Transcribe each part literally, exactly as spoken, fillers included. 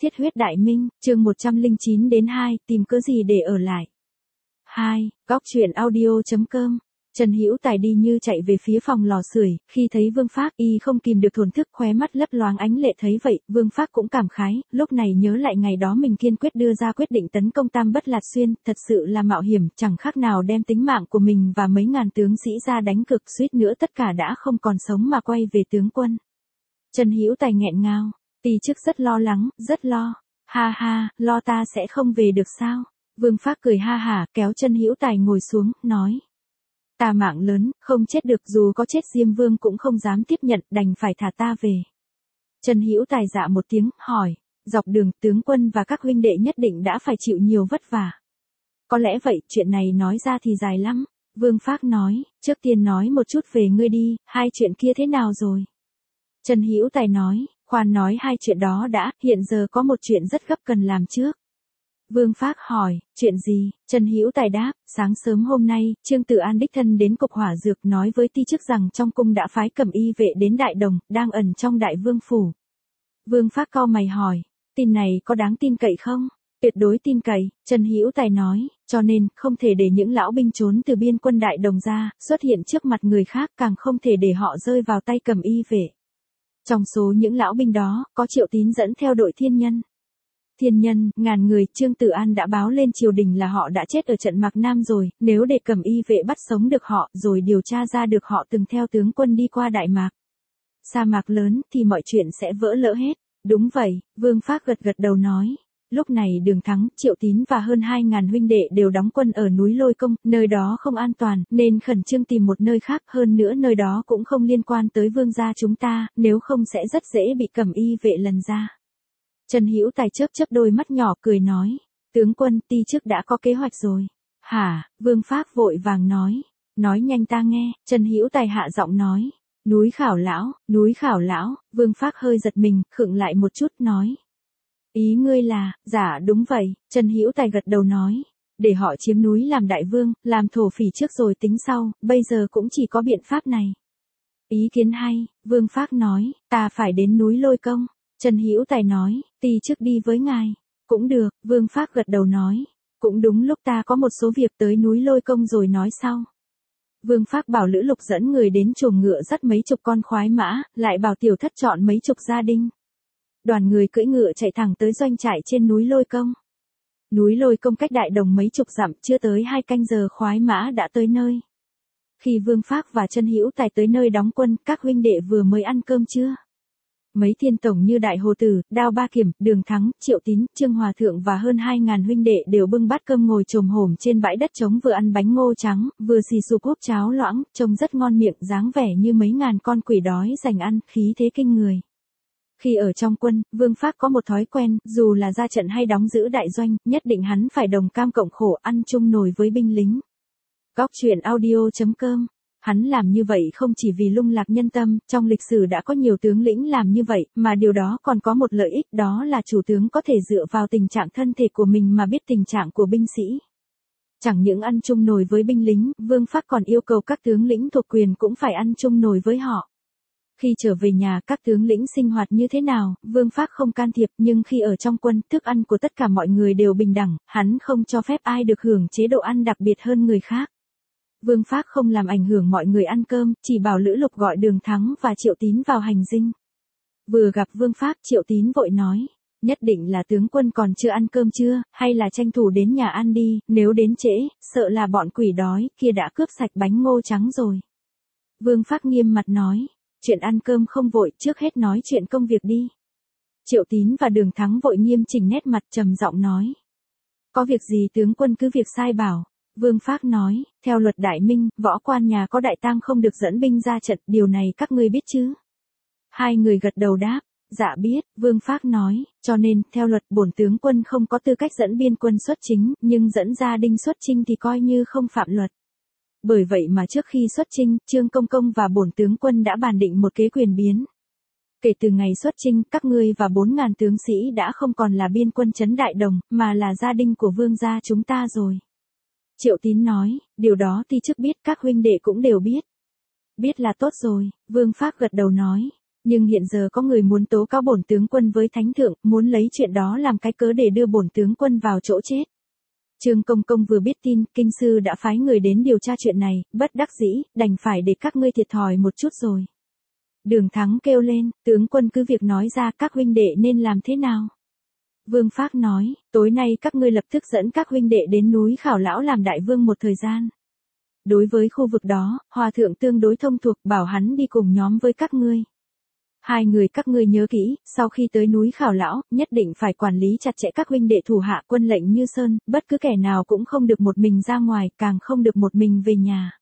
Thiết huyết đại minh, chương một trăm lẻ chín đến hai, tìm cớ gì để ở lại. hai. Góc truyện audio chấm com. Trần Hữu Tài đi như chạy về phía phòng lò sưởi, khi thấy Vương Phác, y không kìm được thổn thức, khóe mắt lấp loáng ánh lệ. Thấy vậy, Vương Phác cũng cảm khái, lúc này nhớ lại ngày đó mình kiên quyết đưa ra quyết định tấn công Tam Bất Lạt Xuyên, thật sự là mạo hiểm, chẳng khác nào đem tính mạng của mình và mấy ngàn tướng sĩ ra đánh cược, suýt nữa tất cả đã không còn sống mà quay về tướng quân. Trần Hữu Tài nghẹn ngào, Tỳ chức rất lo lắng, rất lo. Ha ha, lo ta sẽ không về được sao? Vương Phác cười ha hả, kéo Trần Hữu Tài ngồi xuống, nói. Ta mạng lớn, không chết được, dù có chết Diêm Vương cũng không dám tiếp nhận, đành phải thả ta về. Trần Hữu Tài dạ một tiếng, hỏi, dọc đường tướng quân và các huynh đệ nhất định đã phải chịu nhiều vất vả. Có lẽ vậy, chuyện này nói ra thì dài lắm. Vương Phác nói, trước tiên nói một chút về ngươi đi, hai chuyện kia thế nào rồi? Trần Hữu Tài nói, khoan nói hai chuyện đó đã, hiện giờ có một chuyện rất gấp cần làm trước. Vương Phác hỏi, chuyện gì? Trần Hữu Tài đáp, sáng sớm hôm nay, Trương Tử An đích thân đến cục hỏa dược nói với ti chức rằng trong cung đã phái cẩm y vệ đến Đại Đồng, đang ẩn trong Đại Vương phủ. Vương Phác cau mày hỏi, tin này có đáng tin cậy không? Tuyệt đối tin cậy, Trần Hữu Tài nói, cho nên, không thể để những lão binh trốn từ biên quân Đại Đồng ra, xuất hiện trước mặt người khác, càng không thể để họ rơi vào tay cẩm y vệ. Trong số những lão binh đó, có Triệu Tín dẫn theo đội thiên nhân. Thiên nhân, ngàn người, Trương Tử An đã báo lên triều đình là họ đã chết ở trận Mạc Nam rồi, nếu để cẩm y vệ bắt sống được họ, rồi điều tra ra được họ từng theo tướng quân đi qua Đại Mạc. Sa mạc lớn, thì mọi chuyện sẽ vỡ lỡ hết. Đúng vậy, Vương Phác gật gật đầu nói. Lúc này Đường Thắng, Triệu Tín và hơn hai ngàn huynh đệ đều đóng quân ở núi Lôi Công, nơi đó không an toàn, nên khẩn trương tìm một nơi khác, hơn nữa nơi đó cũng không liên quan tới vương gia chúng ta, nếu không sẽ rất dễ bị cẩm y vệ lần ra. Trần Hữu Tài chớp chớp đôi mắt nhỏ cười nói, tướng quân, ti chức đã có kế hoạch rồi. Hả? Vương Phác vội vàng nói, nói nhanh ta nghe. Trần Hữu Tài hạ giọng nói, núi Khảo Lão, núi Khảo Lão. Vương Phác hơi giật mình, khựng lại một chút, nói. Ý ngươi là, dạ đúng vậy, Trần Hữu Tài gật đầu nói, để họ chiếm núi làm đại vương, làm thổ phỉ trước rồi tính sau, bây giờ cũng chỉ có biện pháp này. Ý kiến hay, Vương Phác nói, ta phải đến núi Lôi Công. Trần Hữu Tài nói, ti chức đi với ngài. Cũng được, Vương Phác gật đầu nói, cũng đúng lúc ta có một số việc tới núi Lôi Công rồi nói sau. Vương Phác bảo Lữ Lục dẫn người đến chuồng ngựa dắt mấy chục con khoái mã, lại bảo Tiểu Thất chọn mấy chục gia đình. Đoàn người cưỡi ngựa chạy thẳng tới doanh trại trên núi Lôi Công. Núi Lôi Công cách Đại Đồng mấy chục dặm, chưa tới hai canh giờ khoái mã đã tới nơi. Khi Vương Phác và Trần Hữu Tài tới nơi đóng quân, các huynh đệ vừa mới ăn cơm trưa. Mấy thiên tổng như Đại Hồ Tử, Đao Ba Kiểm, Đường Thắng, Triệu Tín, Trương Hòa Thượng và hơn hai ngàn huynh đệ đều bưng bát cơm ngồi chồm hổm trên bãi đất trống, vừa ăn bánh ngô trắng, vừa xì xụp húp cháo loãng, trông rất ngon miệng, dáng vẻ như mấy ngàn con quỷ đói dành ăn, khí thế kinh người. Khi ở trong quân, Vương Phác có một thói quen, dù là ra trận hay đóng giữ đại doanh, nhất định hắn phải đồng cam cộng khổ, ăn chung nồi với binh lính. Góc truyện audio chấm com. Hắn làm như vậy không chỉ vì lung lạc nhân tâm, trong lịch sử đã có nhiều tướng lĩnh làm như vậy, mà điều đó còn có một lợi ích, đó là chủ tướng có thể dựa vào tình trạng thân thể của mình mà biết tình trạng của binh sĩ. Chẳng những ăn chung nồi với binh lính, Vương Phác còn yêu cầu các tướng lĩnh thuộc quyền cũng phải ăn chung nồi với họ. Khi trở về nhà, các tướng lĩnh sinh hoạt như thế nào, Vương Phác không can thiệp, nhưng khi ở trong quân, thức ăn của tất cả mọi người đều bình đẳng, hắn không cho phép ai được hưởng chế độ ăn đặc biệt hơn người khác. Vương Phác không làm ảnh hưởng mọi người ăn cơm, chỉ bảo Lữ Lục gọi Đường Thắng và Triệu Tín vào hành dinh. Vừa gặp Vương Phác, Triệu Tín vội nói, nhất định là tướng quân còn chưa ăn cơm chưa, hay là tranh thủ đến nhà ăn đi, nếu đến trễ, sợ là bọn quỷ đói kia đã cướp sạch bánh ngô trắng rồi. Vương Phác nghiêm mặt nói, chuyện ăn cơm không vội, trước hết nói chuyện công việc đi. Triệu Tín và Đường Thắng vội nghiêm chỉnh nét mặt, trầm giọng nói, có việc gì tướng quân cứ việc sai bảo. Vương Phác nói, theo luật Đại Minh, võ quan nhà có đại tang không được dẫn binh ra trận, điều này các ngươi biết chứ? Hai người gật đầu đáp, dạ biết. Vương Phác nói, cho nên, theo luật bổn tướng quân không có tư cách dẫn biên quân xuất chính, nhưng dẫn gia đình xuất chinh thì coi như không phạm luật. Bởi vậy mà trước khi xuất chinh, Trương Công Công và bổn tướng quân đã bàn định một kế quyền biến. Kể từ ngày xuất chinh, các ngươi và bốn ngàn tướng sĩ đã không còn là biên quân trấn Đại Đồng, mà là gia đình của vương gia chúng ta rồi. Triệu Tín nói, điều đó ti chức biết, các huynh đệ cũng đều biết. Biết là tốt rồi, Vương Phác gật đầu nói. Nhưng hiện giờ có người muốn tố cáo bổn tướng quân với thánh thượng, muốn lấy chuyện đó làm cái cớ để đưa bổn tướng quân vào chỗ chết. Trương Công Công vừa biết tin, kinh sư đã phái người đến điều tra chuyện này, bất đắc dĩ, đành phải để các ngươi thiệt thòi một chút rồi. Đường Thắng kêu lên, tướng quân cứ việc nói ra các huynh đệ nên làm thế nào. Vương Phác nói, tối nay các ngươi lập tức dẫn các huynh đệ đến núi Khảo Lão làm đại vương một thời gian. Đối với khu vực đó, Hòa thượng tương đối thông thuộc, bảo hắn đi cùng nhóm với các ngươi. Hai người các ngươi nhớ kỹ, sau khi tới núi Khảo Lão, nhất định phải quản lý chặt chẽ các huynh đệ thủ hạ quân lệnh như sơn, bất cứ kẻ nào cũng không được một mình ra ngoài, càng không được một mình về nhà.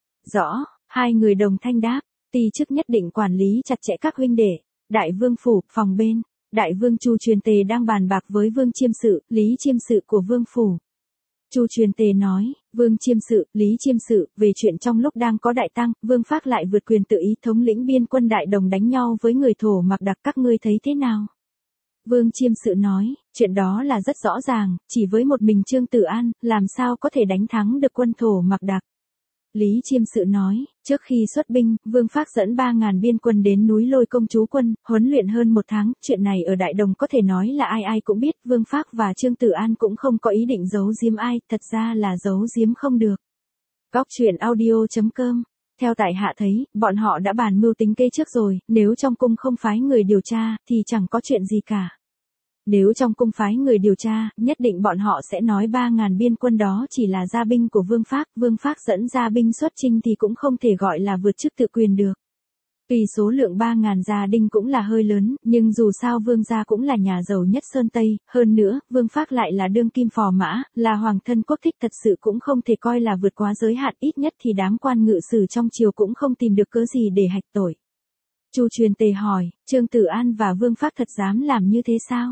Rõ, hai người đồng thanh đáp, ty chức nhất định quản lý chặt chẽ các huynh đệ. Đại vương phủ, phòng bên, đại vương Chu Truyền Tề đang bàn bạc với vương chiêm sự, lý chiêm sự của vương phủ. Chu Truyền Tề nói, vương chiêm sự, lý chiêm sự, về chuyện trong lúc đang có đại tăng, Vương Phác lại vượt quyền tự ý thống lĩnh biên quân đại đồng đánh nhau với người Thổ Mặc Đặc, các ngươi thấy thế nào? Vương chiêm sự nói, chuyện đó là rất rõ ràng, chỉ với một mình Trương Tử An, làm sao có thể đánh thắng được quân Thổ Mặc Đặc. Lý chiêm sự nói, trước khi xuất binh, Vương Phác dẫn ba ngàn biên quân đến núi Lôi Công trú quân, huấn luyện hơn một tháng, chuyện này ở Đại Đồng có thể nói là ai ai cũng biết, Vương Phác và Trương Tử An cũng không có ý định giấu giếm ai, thật ra là giấu giếm không được. Góc truyện audio chấm com. Theo tại hạ thấy, bọn họ đã bàn mưu tính kế trước rồi, nếu trong cung không phái người điều tra, thì chẳng có chuyện gì cả. Nếu trong cung phái người điều tra, nhất định bọn họ sẽ nói ba ngàn biên quân đó chỉ là gia binh của Vương Phác, Vương Phác dẫn gia binh xuất chinh thì cũng không thể gọi là vượt chức tự quyền được. Tuy số lượng ba ngàn gia đinh cũng là hơi lớn, nhưng dù sao Vương gia cũng là nhà giàu nhất Sơn Tây, hơn nữa, Vương Phác lại là đương kim phò mã, là hoàng thân quốc thích, thật sự cũng không thể coi là vượt quá giới hạn, ít nhất thì đám quan ngự sử trong triều cũng không tìm được cớ gì để hạch tội. Chu Truyền Tề hỏi, Trương Tử An và Vương Phác thật dám làm như thế sao?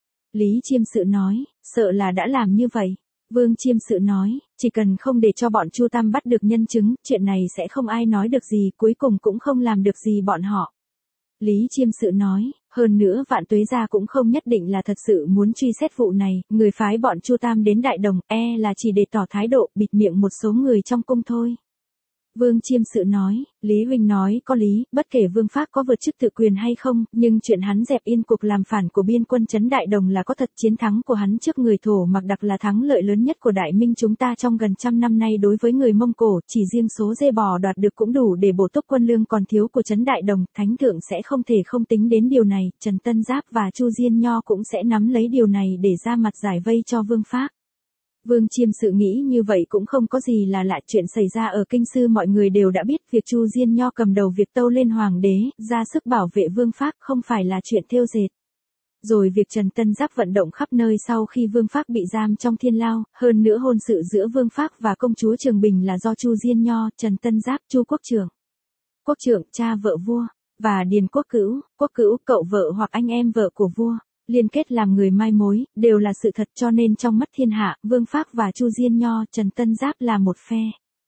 Lý chiêm sự nói, sợ là đã làm như vậy. Vương chiêm sự nói, chỉ cần không để cho bọn Chu Tam bắt được nhân chứng, chuyện này sẽ không ai nói được gì, cuối cùng cũng không làm được gì bọn họ. Lý chiêm sự nói, hơn nữa Vạn Tuế gia cũng không nhất định là thật sự muốn truy xét vụ này, người phái bọn Chu Tam đến Đại Đồng, e là chỉ để tỏ thái độ, bịt miệng một số người trong cung thôi. Vương chiêm sự nói, Lý huynh nói có lý, bất kể Vương Phác có vượt chức tự quyền hay không, nhưng chuyện hắn dẹp yên cuộc làm phản của biên quân trấn Đại Đồng là có thật, chiến thắng của hắn trước người Thổ Mặc Đặc là thắng lợi lớn nhất của Đại Minh chúng ta trong gần trăm năm nay đối với người Mông Cổ, chỉ riêng số dê bò đoạt được cũng đủ để bổ túc quân lương còn thiếu của trấn Đại Đồng, thánh thượng sẽ không thể không tính đến điều này, Trần Tân Giáp và Chu Diên Nho cũng sẽ nắm lấy điều này để ra mặt giải vây cho Vương Phác. Vương chiêm sự nghĩ như vậy cũng không có gì là lạ, chuyện xảy ra ở kinh sư mọi người đều đã biết, việc Chu Diên Nho cầm đầu việc tâu lên hoàng đế, ra sức bảo vệ Vương Phác không phải là chuyện thêu dệt. Rồi việc Trần Tân Giáp vận động khắp nơi sau khi Vương Phác bị giam trong thiên lao, hơn nữa hôn sự giữa Vương Phác và công chúa Trường Bình là do Chu Diên Nho, Trần Tân Giáp, Chu Quốc Trưởng, Quốc Trưởng, cha vợ vua, và Điền Quốc Cữu, Quốc Cữu, cậu vợ hoặc anh em vợ của vua, liên kết làm người mai mối, đều là sự thật, cho nên trong mắt thiên hạ, Vương Phác và Chu Diên Nho, Trần Tân Giáp là một phe.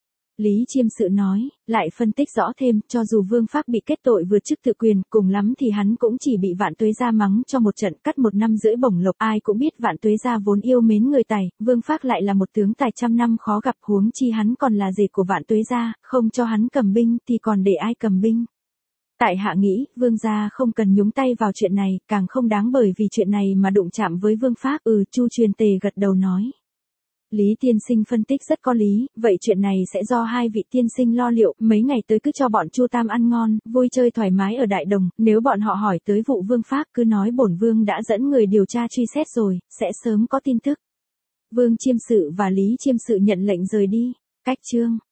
Lý chiêm sự nói, lại phân tích rõ thêm, cho dù Vương Phác bị kết tội vượt chức tự quyền, cùng lắm thì hắn cũng chỉ bị Vạn Tuế gia mắng cho một trận, cắt một năm rưỡi bổng lộc, ai cũng biết Vạn Tuế gia vốn yêu mến người tài, Vương Phác lại là một tướng tài trăm năm khó gặp, huống chi hắn còn là rể của Vạn Tuế gia, không cho hắn cầm binh thì còn để ai cầm binh. Tại hạ nghĩ, Vương gia không cần nhúng tay vào chuyện này, càng không đáng bởi vì chuyện này mà đụng chạm với Vương Phác. Ừ, Chu Truyền Tề gật đầu nói. Lý tiên sinh phân tích rất có lý, vậy chuyện này sẽ do hai vị tiên sinh lo liệu, mấy ngày tới cứ cho bọn Chu Tam ăn ngon, vui chơi thoải mái ở Đại Đồng, nếu bọn họ hỏi tới vụ Vương Phác cứ nói bổn Vương đã dẫn người điều tra truy xét rồi, sẽ sớm có tin tức. Vương chiêm sự và Lý chiêm sự nhận lệnh rời đi. Cách chương